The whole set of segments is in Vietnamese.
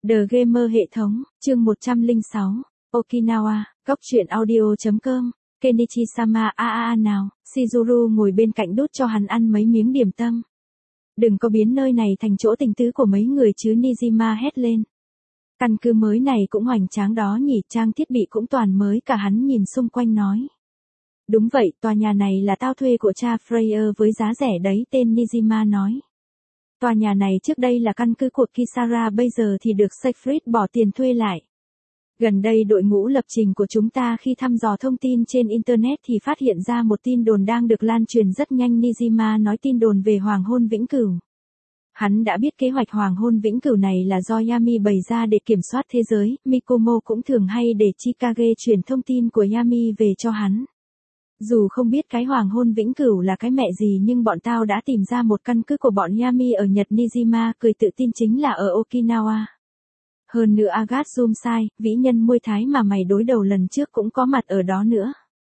The Gamer hệ thống, chương 106, Okinawa, góc truyện audio.com, Kenichi-sama nào, Shizuru ngồi bên cạnh đút cho hắn ăn mấy miếng điểm tâm. Đừng có biến nơi này thành chỗ tình tứ của mấy người chứ, Nijima hét lên. Căn cứ mới này cũng hoành tráng đó nhỉ, trang thiết bị cũng toàn mới cả, hắn nhìn xung quanh nói. Đúng vậy, tòa nhà này là tao thuê của cha Freyer với giá rẻ đấy, tên Nijima nói. Tòa nhà này trước đây là căn cứ của Kisara, bây giờ thì được Siegfried bỏ tiền thuê lại. Gần đây đội ngũ lập trình của chúng ta khi thăm dò thông tin trên Internet thì phát hiện ra một tin đồn đang được lan truyền rất nhanh. Nijima nói tin đồn về hoàng hôn vĩnh cửu. Hắn đã biết kế hoạch hoàng hôn vĩnh cửu này là do Yami bày ra để kiểm soát thế giới, Mikomo cũng thường hay để Chikage truyền thông tin của Yami về cho hắn. Dù không biết cái hoàng hôn vĩnh cửu là cái mẹ gì nhưng bọn tao đã tìm ra một căn cứ của bọn Yami ở Nhật. Nijima cười tự tin, chính là ở Okinawa. Hơn nữa Agatha Jumsai, vĩ nhân Muay Thái mà mày đối đầu lần trước cũng có mặt ở đó nữa.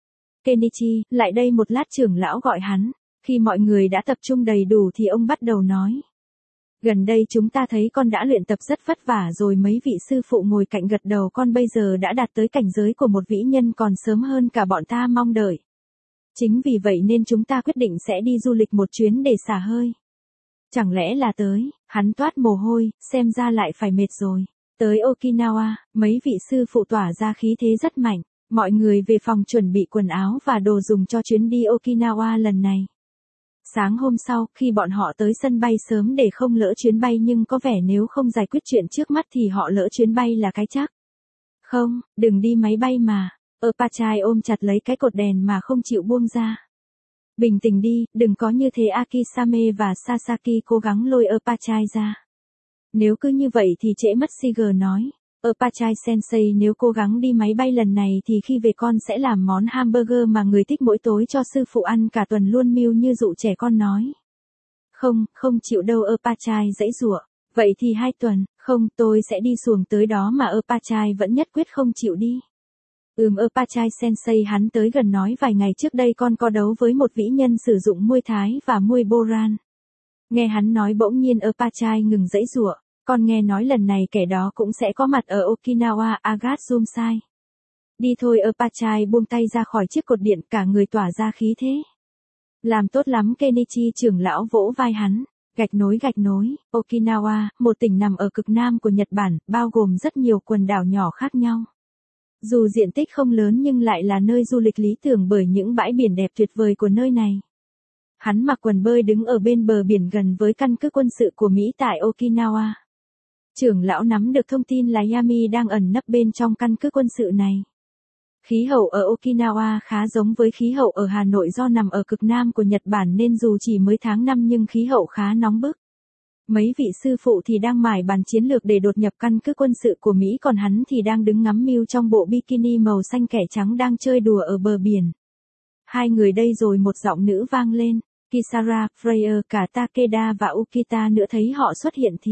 Kenichi, lại đây một lát, trưởng lão gọi hắn. Khi mọi người đã tập trung đầy đủ thì ông bắt đầu nói. Gần đây chúng ta thấy con đã luyện tập rất vất vả rồi, mấy vị sư phụ ngồi cạnh gật đầu, con bây giờ đã đạt tới cảnh giới của một vĩ nhân còn sớm hơn cả bọn ta mong đợi. Chính vì vậy nên chúng ta quyết định sẽ đi du lịch một chuyến để xả hơi. Chẳng lẽ là tới, hắn toát mồ hôi, xem ra lại phải mệt rồi. Tới Okinawa, mấy vị sư phụ tỏa ra khí thế rất mạnh. Mọi người về phòng chuẩn bị quần áo và đồ dùng cho chuyến đi Okinawa lần này. Sáng hôm sau, khi bọn họ tới sân bay sớm để không lỡ chuyến bay, nhưng có vẻ nếu không giải quyết chuyện trước mắt thì họ lỡ chuyến bay là cái chắc. Không, đừng đi máy bay mà. Opachai ôm chặt lấy cái cột đèn mà không chịu buông ra. Bình tĩnh đi, đừng có như thế. Akisame và Sasaki cố gắng lôi Opachai ra. Nếu cứ như vậy thì trễ mất, Shiger nói. Opachai sensei, nếu cố gắng đi máy bay lần này thì khi về con sẽ làm món hamburger mà người thích mỗi tối cho sư phụ ăn cả tuần luôn, Miu như dụ trẻ con nói. Không chịu đâu, Opachai giãy giụa. Vậy thì 2 tuần, không, tôi sẽ đi xuồng tới đó mà. Opachai vẫn nhất quyết không chịu đi. Opachai sensei, hắn tới gần nói, vài ngày trước đây con có đấu với một vĩ nhân sử dụng Muay Thái và Muay Boran. Nghe hắn nói bỗng nhiên Opachai ngừng giãy giụa. Con nghe nói lần này kẻ đó cũng sẽ có mặt ở Okinawa. Agatha Jumsai. Đi thôi. Opachai buông tay ra khỏi chiếc cột điện, cả người tỏa ra khí thế. Làm tốt lắm Kenichi, trưởng lão vỗ vai hắn. Gạch nối, Okinawa, một tỉnh nằm ở cực nam của Nhật Bản, bao gồm rất nhiều quần đảo nhỏ khác nhau. Dù diện tích không lớn nhưng lại là nơi du lịch lý tưởng bởi những bãi biển đẹp tuyệt vời của nơi này. Hắn mặc quần bơi đứng ở bên bờ biển gần với căn cứ quân sự của Mỹ tại Okinawa. Trưởng lão nắm được thông tin là Yami đang ẩn nấp bên trong căn cứ quân sự này. Khí hậu ở Okinawa khá giống với khí hậu ở Hà Nội, do nằm ở cực nam của Nhật Bản nên dù chỉ mới tháng 5 nhưng khí hậu khá nóng bức. Mấy vị sư phụ thì đang mải bàn chiến lược để đột nhập căn cứ quân sự của Mỹ, còn hắn thì đang đứng ngắm Miu trong bộ bikini màu xanh kẻ trắng đang chơi đùa ở bờ biển. Hai người đây rồi, một giọng nữ vang lên. Kisara, Freyer, cả Takeda và Ukita nữa thấy họ xuất hiện thì.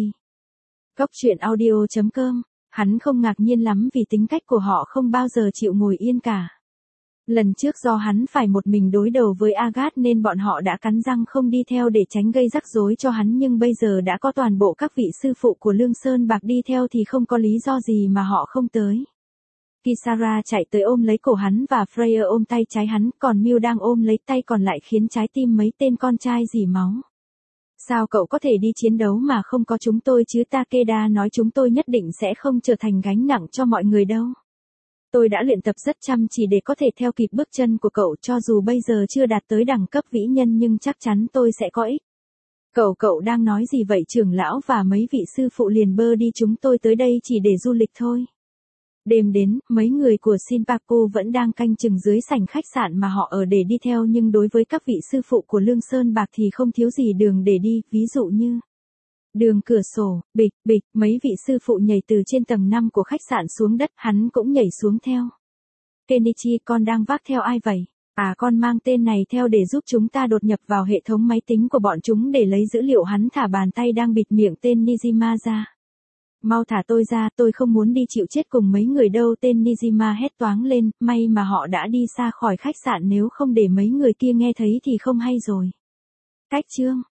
Góc truyện audio.com, hắn không ngạc nhiên lắm vì tính cách của họ không bao giờ chịu ngồi yên cả. Lần trước do hắn phải một mình đối đầu với Agatha nên bọn họ đã cắn răng không đi theo để tránh gây rắc rối cho hắn, nhưng bây giờ đã có toàn bộ các vị sư phụ của Lương Sơn Bạc đi theo thì không có lý do gì mà họ không tới. Kisara chạy tới ôm lấy cổ hắn và Freyer ôm tay trái hắn, còn Miu đang ôm lấy tay còn lại khiến trái tim mấy tên con trai rỉ máu. Sao cậu có thể đi chiến đấu mà không có chúng tôi chứ? Takeda nói, chúng tôi nhất định sẽ không trở thành gánh nặng cho mọi người đâu. Tôi đã luyện tập rất chăm chỉ để có thể theo kịp bước chân của cậu, cho dù bây giờ chưa đạt tới đẳng cấp vĩ nhân nhưng chắc chắn tôi sẽ có ích. Cậu đang nói gì vậy? Trưởng lão và mấy vị sư phụ liền bơ đi, chúng tôi tới đây chỉ để du lịch thôi. Đêm đến, mấy người của Shinpaku vẫn đang canh chừng dưới sảnh khách sạn mà họ ở để đi theo, nhưng đối với các vị sư phụ của Lương Sơn Bạc thì không thiếu gì đường để đi, ví dụ như đường cửa sổ, bịch, mấy vị sư phụ nhảy từ trên tầng 5 của khách sạn xuống đất, hắn cũng nhảy xuống theo. Kenichi, con đang vác theo ai vậy? À, con mang tên này theo để giúp chúng ta đột nhập vào hệ thống máy tính của bọn chúng để lấy dữ liệu. Hắn thả bàn tay đang bịt miệng tên Nijima ra. Mau thả tôi ra, tôi không muốn đi chịu chết cùng mấy người đâu. Tên Nijima hét toáng lên, may mà họ đã đi xa khỏi khách sạn, nếu không để mấy người kia nghe thấy thì không hay rồi. Cách chương